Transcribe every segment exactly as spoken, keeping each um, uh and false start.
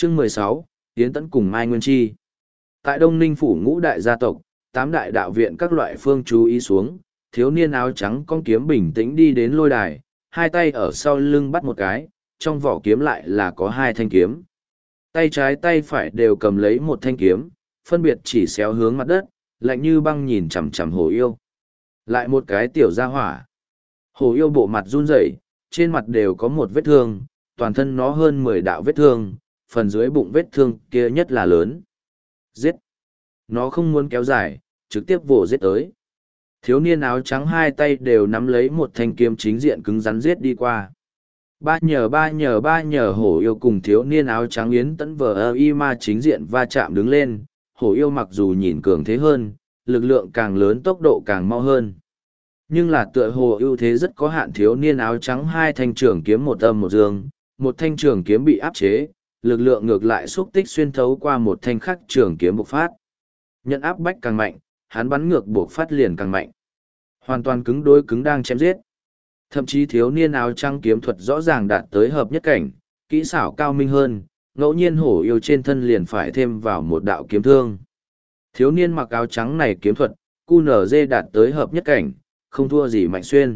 Chương mười sáu, Yến Tẫn cùng Mai Nguyên Chi. Tại Đông Ninh phủ ngũ đại gia tộc, tám đại đạo viện các loại phương chú ý xuống, thiếu niên áo trắng con kiếm bình tĩnh đi đến lôi đài, hai tay ở sau lưng bắt một cái, trong vỏ kiếm lại là có hai thanh kiếm. Tay trái tay phải đều cầm lấy một thanh kiếm, phân biệt chỉ xéo hướng mặt đất, lạnh như băng nhìn chằm chằm Hổ Yêu. Lại một cái tiểu gia hỏa. Hổ Yêu bộ mặt run rẩy, trên mặt đều có một vết thương, toàn thân nó hơn mười đạo vết thương, phần dưới bụng vết thương kia nhất là lớn. Giết! Nó không muốn kéo dài, trực tiếp vồ giết tới. Thiếu niên áo trắng hai tay đều nắm lấy một thanh kiếm chính diện cứng rắn giết đi qua. Ba nhờ ba nhờ ba nhờ Hổ Yêu cùng thiếu niên áo trắng Yến Tẫn vờ ơ y ma chính diện va chạm đứng lên. Hổ Yêu mặc dù nhìn cường thế hơn, lực lượng càng lớn tốc độ càng mau hơn. Nhưng là tựa hồ ưu thế rất có hạn, thiếu niên áo trắng hai thanh trường kiếm một âm một dương, một thanh trường kiếm bị áp chế, lực lượng ngược lại xúc tích xuyên thấu qua một thanh khắc trường kiếm bộc phát. Nhận áp bách càng mạnh, hắn bắn ngược bộc phát liền càng mạnh. Hoàn toàn cứng đối cứng đang chém giết. Thậm chí thiếu niên áo trắng kiếm thuật rõ ràng đạt tới hợp nhất cảnh, kỹ xảo cao minh hơn, ngẫu nhiên Hổ Yêu trên thân liền phải thêm vào một đạo kiếm thương. Thiếu niên mặc áo trắng này kiếm thuật, cu nở dê đạt tới hợp nhất cảnh, không thua gì Mạnh Xuyên.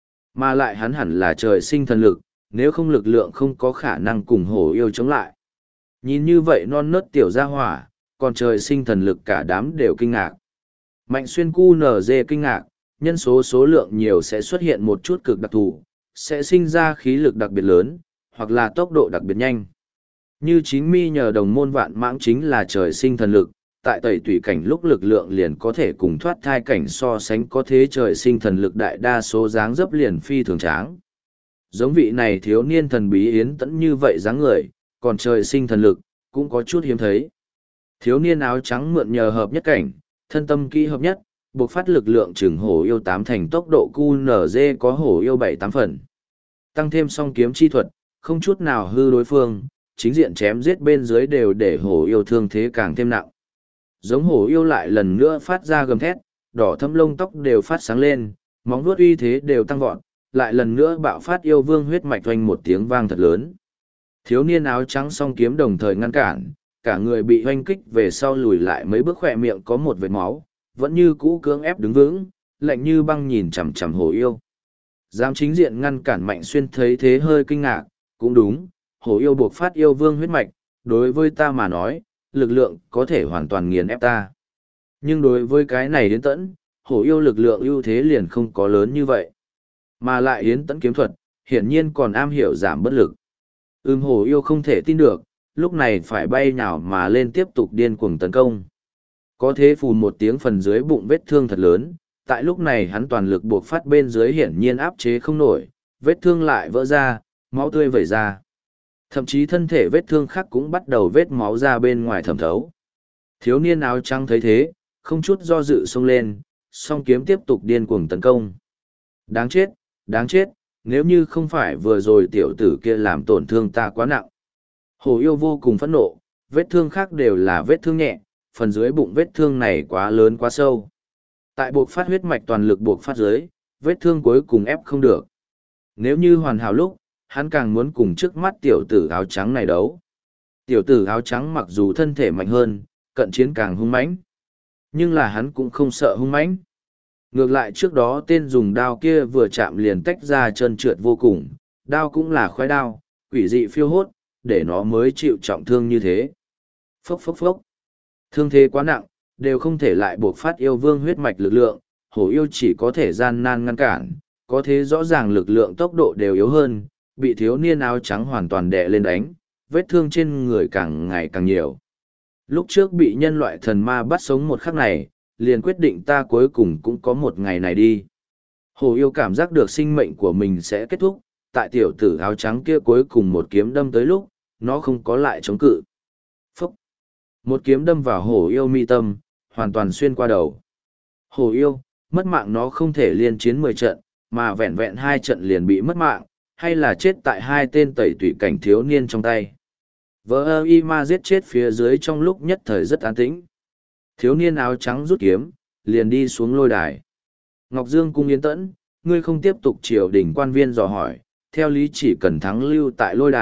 Mà lại hắn hẳn là trời sinh thần lực, nếu không lực lượng không có khả năng cùng Hổ Yêu chống lại. Nhìn như vậy non nớt tiểu gia hỏa, còn trời sinh thần lực cả đám đều kinh ngạc. Mạnh Xuyên cu nở dê kinh ngạc, nhân số số lượng nhiều sẽ xuất hiện một chút cực đặc thù, sẽ sinh ra khí lực đặc biệt lớn, hoặc là tốc độ đặc biệt nhanh. Như chính mi nhờ đồng môn vạn mãng chính là trời sinh thần lực, tại tẩy tùy cảnh lúc lực lượng liền có thể cùng thoát thai cảnh so sánh, có thế trời sinh thần lực đại đa số dáng dấp liền phi thường tráng. Giống vị này thiếu niên thần bí Yến Tẫn như vậy dáng người, còn trời sinh thần lực, cũng có chút hiếm thấy. Thiếu niên áo trắng mượn nhờ hợp nhất cảnh, thân tâm kỹ hợp nhất, buộc phát lực lượng chừng Hổ Yêu tám thành tốc độ cu nở dê có Hổ Yêu bảy tám phần. Tăng thêm song kiếm chi thuật, không chút nào hư đối phương, chính diện chém giết bên dưới đều để Hổ Yêu thương thế càng thêm nặng. Giống Hổ Yêu lại lần nữa phát ra gầm thét, đỏ thâm lông tóc đều phát sáng lên, móng vuốt uy thế đều tăng vọt, lại lần nữa bạo phát yêu vương huyết mạch oanh một tiếng vang thật lớn. Thiếu niên áo trắng song kiếm đồng thời ngăn cản, cả người bị oanh kích về sau lùi lại mấy bước, khỏe miệng có một vệt máu, vẫn như cũ cưỡng ép đứng vững, lạnh như băng nhìn chằm chằm Hổ Yêu. Dám chính diện ngăn cản Mạnh Xuyên thấy thế hơi kinh ngạc, cũng đúng, Hổ Yêu buộc phát yêu vương huyết mạch, đối với ta mà nói, lực lượng có thể hoàn toàn nghiền ép ta. Nhưng đối với cái này Yến Tẫn, Hổ Yêu lực lượng ưu thế liền không có lớn như vậy. Mà lại Yến Tẫn kiếm thuật, hiển nhiên còn am hiểu giảm bất lực. Ưm Hổ Yêu không thể tin được, lúc này phải bay nhào mà lên tiếp tục điên cuồng tấn công. Có thế phù một tiếng, phần dưới bụng vết thương thật lớn, tại lúc này hắn toàn lực buộc phát bên dưới hiển nhiên áp chế không nổi, vết thương lại vỡ ra, máu tươi vẩy ra. Thậm chí thân thể vết thương khác cũng bắt đầu vết máu ra bên ngoài thẩm thấu. Thiếu niên áo trắng thấy thế, không chút do dự xông lên, song kiếm tiếp tục điên cuồng tấn công. Đáng chết, đáng chết, nếu như không phải vừa rồi tiểu tử kia làm tổn thương ta quá nặng. Hổ Yêu vô cùng phẫn nộ, vết thương khác đều là vết thương nhẹ, phần dưới bụng vết thương này quá lớn quá sâu. Tại buộc phát huyết mạch toàn lực buộc phát dưới, vết thương cuối cùng ép không được. Nếu như hoàn hảo lúc, hắn càng muốn cùng trước mắt tiểu tử áo trắng này đấu. Tiểu tử áo trắng mặc dù thân thể mạnh hơn, cận chiến càng hung mãnh, nhưng là hắn cũng không sợ hung mãnh. Ngược lại trước đó tên dùng đao kia vừa chạm liền tách ra trơn trượt vô cùng, đao cũng là khoái đao, quỷ dị phiêu hốt, để nó mới chịu trọng thương như thế. Phốc phốc phốc. Thương thế quá nặng, đều không thể lại buộc phát yêu vương huyết mạch lực lượng, Hổ Yêu chỉ có thể gian nan ngăn cản, có thế rõ ràng lực lượng tốc độ đều yếu hơn, bị thiếu niên áo trắng hoàn toàn đè lên đánh, vết thương trên người càng ngày càng nhiều. Lúc trước bị nhân loại thần ma bắt sống một khắc này, liền quyết định ta cuối cùng cũng có một ngày này đi. Hổ Yêu cảm giác được sinh mệnh của mình sẽ kết thúc, tại tiểu tử áo trắng kia cuối cùng một kiếm đâm tới lúc, nó không có lại chống cự. Phúc! Một kiếm đâm vào Hổ Yêu mi tâm, hoàn toàn xuyên qua đầu. Hổ Yêu, mất mạng nó không thể liên chiến mười trận, mà vẹn vẹn hai trận liền bị mất mạng, hay là chết tại hai tên tẩy tủy cảnh thiếu niên trong tay. Vỡ ơ y ma giết chết phía dưới trong lúc nhất thời rất an tĩnh. Thiếu niên áo trắng rút kiếm, liền đi xuống lôi đài. Ngọc Dương cung Yến Tẫn, ngươi không tiếp tục triều đình quan viên dò hỏi, theo lý chỉ cần thắng lưu tại lôi đài,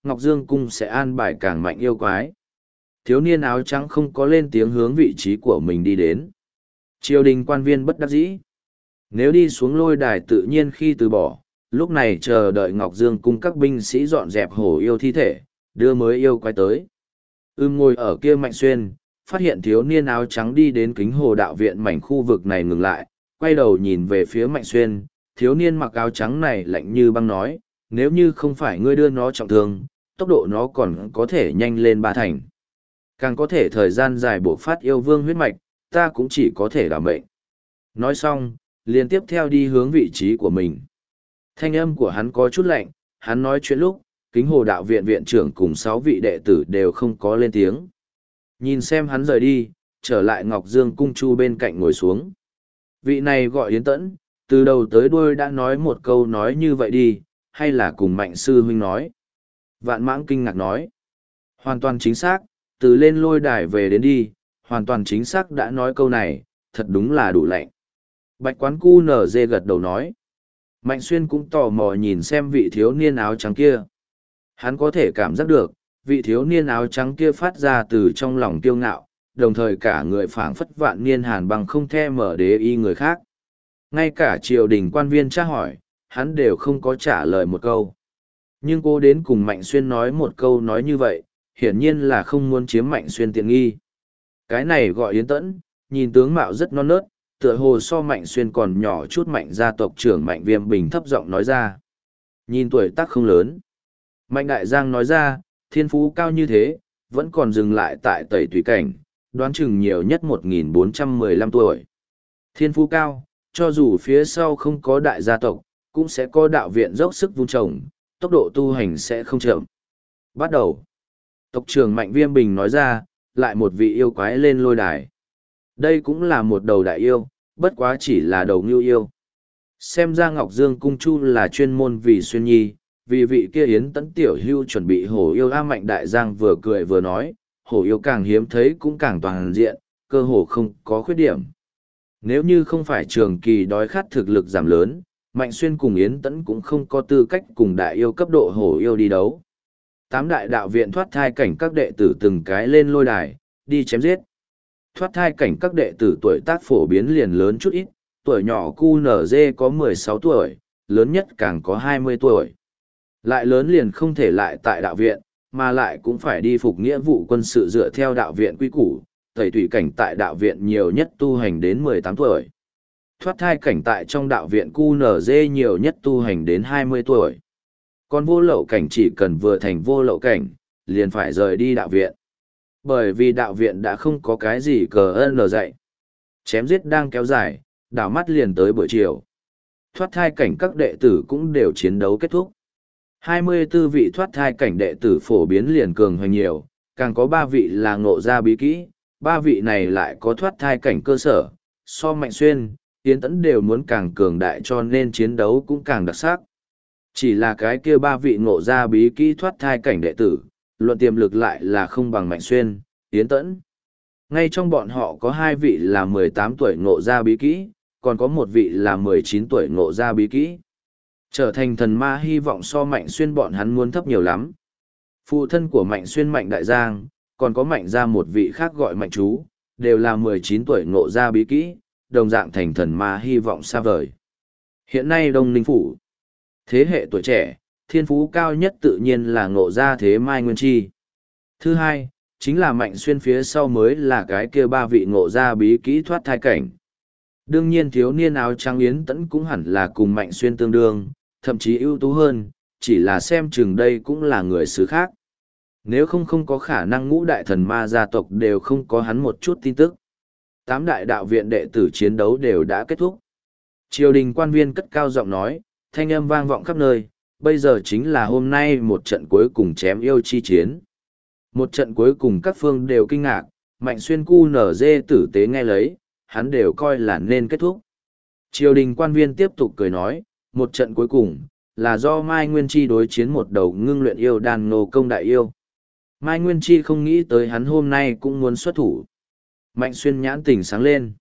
Ngọc Dương Cung sẽ an bài càng mạnh yêu quái. Thiếu niên áo trắng không có lên tiếng hướng vị trí của mình đi đến. Triều đình quan viên bất đắc dĩ. Nếu đi xuống lôi đài tự nhiên khi từ bỏ, lúc này chờ đợi Ngọc Dương Cung các binh sĩ dọn dẹp hổ yêu thi thể, đưa mới yêu quái tới. Ưm ngồi ở kia Mạnh Xuyên, phát hiện thiếu niên áo trắng đi đến kính hồ đạo viện mảnh khu vực này ngừng lại, quay đầu nhìn về phía Mạnh Xuyên, thiếu niên mặc áo trắng này lạnh như băng nói, nếu như không phải ngươi đưa nó trọng thương, tốc độ nó còn có thể nhanh lên ba thành. Càng có thể thời gian dài bộc phát yêu vương huyết mạch, ta cũng chỉ có thể đảm mệnh. Nói xong, liền tiếp theo đi hướng vị trí của mình. Thanh âm của hắn có chút lạnh, hắn nói chuyện lúc, kính hồ đạo viện viện trưởng cùng sáu vị đệ tử đều không có lên tiếng. Nhìn xem hắn rời đi, trở lại Ngọc Dương Cung Chu bên cạnh ngồi xuống. Vị này gọi Yến Tẫn, từ đầu tới đuôi đã nói một câu nói như vậy đi, hay là cùng Mạnh sư huynh nói. Vạn Mãng kinh ngạc nói. Hoàn toàn chính xác, từ lên lôi đài về đến đi, hoàn toàn chính xác đã nói câu này, thật đúng là đủ lạnh. Bạch Quán Cu nở dê gật đầu nói. Mạnh Xuyên cũng tò mò nhìn xem vị thiếu niên áo trắng kia. Hắn có thể cảm giác được, vị thiếu niên áo trắng kia phát ra từ trong lòng kiêu ngạo, đồng thời cả người phảng phất vạn niên hàn băng không the mở đế y người khác. Ngay cả triều đình quan viên tra hỏi, hắn đều không có trả lời một câu. Nhưng cô đến cùng Mạnh Xuyên nói một câu nói như vậy, hiển nhiên là không muốn chiếm Mạnh Xuyên tiện nghi. Cái này gọi Yến Tẫn, nhìn tướng mạo rất non nớt, tựa hồ so Mạnh Xuyên còn nhỏ chút Mạnh gia tộc trưởng Mạnh Viêm Bình thấp giọng nói ra. Nhìn tuổi tác không lớn. Mạnh Đại Giang nói ra, thiên phú cao như thế, vẫn còn dừng lại tại tẩy tùy cảnh, đoán chừng nhiều nhất một nghìn bốn trăm mười lăm tuổi. Thiên phú cao, cho dù phía sau không có đại gia tộc, cũng sẽ có đạo viện dốc sức vun trồng, tốc độ tu hành sẽ không chậm. Bắt đầu. Tộc trưởng Mạnh Viêm Bình nói ra, lại một vị yêu quái lên lôi đài. Đây cũng là một đầu đại yêu, bất quá chỉ là đầu ngưu yêu. Xem ra Ngọc Dương Cung Chu là chuyên môn vì Xuyên Nhi, vì vị kia Yến Tẫn tiểu hưu chuẩn bị hổ yêu. A Mạnh Đại Giang vừa cười vừa nói, hổ yêu càng hiếm thấy cũng càng toàn diện, cơ hồ không có khuyết điểm. Nếu như không phải trường kỳ đói khát thực lực giảm lớn, Mạnh Xuyên cùng Yến Tẫn cũng không có tư cách cùng đại yêu cấp độ hổ yêu đi đấu. Tám đại đạo viện thoát thai cảnh các đệ tử từng cái lên lôi đài, đi chém giết. Thoát thai cảnh các đệ tử tuổi tác phổ biến liền lớn chút ít, tuổi nhỏ cu nở dê có mười sáu tuổi, lớn nhất càng có hai mươi tuổi. Lại lớn liền không thể lại tại đạo viện, mà lại cũng phải đi phục nghĩa vụ quân sự dựa theo đạo viện quy củ, tẩy thủy cảnh tại đạo viện nhiều nhất tu hành đến mười tám tuổi. Thoát thai cảnh tại trong đạo viện cu nở dê nhiều nhất tu hành đến hai mươi tuổi. Còn vô lậu cảnh chỉ cần vừa thành vô lậu cảnh, liền phải rời đi đạo viện. Bởi vì đạo viện đã không có cái gì cờ ơn dạy. Chém giết đang kéo dài, đảo mắt liền tới buổi chiều. Thoát thai cảnh các đệ tử cũng đều chiến đấu kết thúc. hai mươi tư vị thoát thai cảnh đệ tử phổ biến liền cường hoành nhiều, càng có ba vị là ngộ ra bí kỹ, ba vị này lại có thoát thai cảnh cơ sở, so Mạnh Xuyên, Yến Tẫn đều muốn càng cường đại cho nên chiến đấu cũng càng đặc sắc. Chỉ là cái kia ba vị ngộ ra bí kỹ thoát thai cảnh đệ tử, luận tiềm lực lại là không bằng Mạnh Xuyên, Yến Tẫn. Ngay trong bọn họ có hai vị là mười tám tuổi ngộ ra bí kỹ, còn có một vị là mười chín tuổi ngộ ra bí kỹ. Trở thành thần ma hy vọng so Mạnh Xuyên bọn hắn muốn thấp nhiều lắm. Phụ thân của Mạnh Xuyên Mạnh Đại Giang, còn có Mạnh ra một vị khác gọi Mạnh Chú, đều là mười chín tuổi ngộ ra bí kỹ, đồng dạng thành thần ma hy vọng xa vời. Hiện nay Đông Ninh Phủ, thế hệ tuổi trẻ, thiên phú cao nhất tự nhiên là ngộ ra thế Mai Nguyên Chi. Thứ hai, chính là Mạnh Xuyên phía sau mới là cái kia ba vị ngộ ra bí kỹ thoát thai cảnh. Đương nhiên thiếu niên áo trắng Yến Tẫn cũng hẳn là cùng Mạnh Xuyên tương đương, thậm chí ưu tú hơn, chỉ là xem chừng đây cũng là người xứ khác. Nếu không không có khả năng ngũ đại thần ma gia tộc đều không có hắn một chút tin tức. Tám đại đạo viện đệ tử chiến đấu đều đã kết thúc. Triều đình quan viên cất cao giọng nói, thanh âm vang vọng khắp nơi, bây giờ chính là hôm nay một trận cuối cùng chém yêu chi chiến. Một trận cuối cùng các phương đều kinh ngạc, Mạnh Xuyên cu nở dê tử tế nghe lấy, hắn đều coi là nên kết thúc. Triều đình quan viên tiếp tục cười nói, một trận cuối cùng, là do Mai Nguyên Chi đối chiến một đầu ngưng luyện yêu đàn nô công đại yêu. Mai Nguyên Chi không nghĩ tới hắn hôm nay cũng muốn xuất thủ. Mạnh Xuyên nhãn tỉnh sáng lên.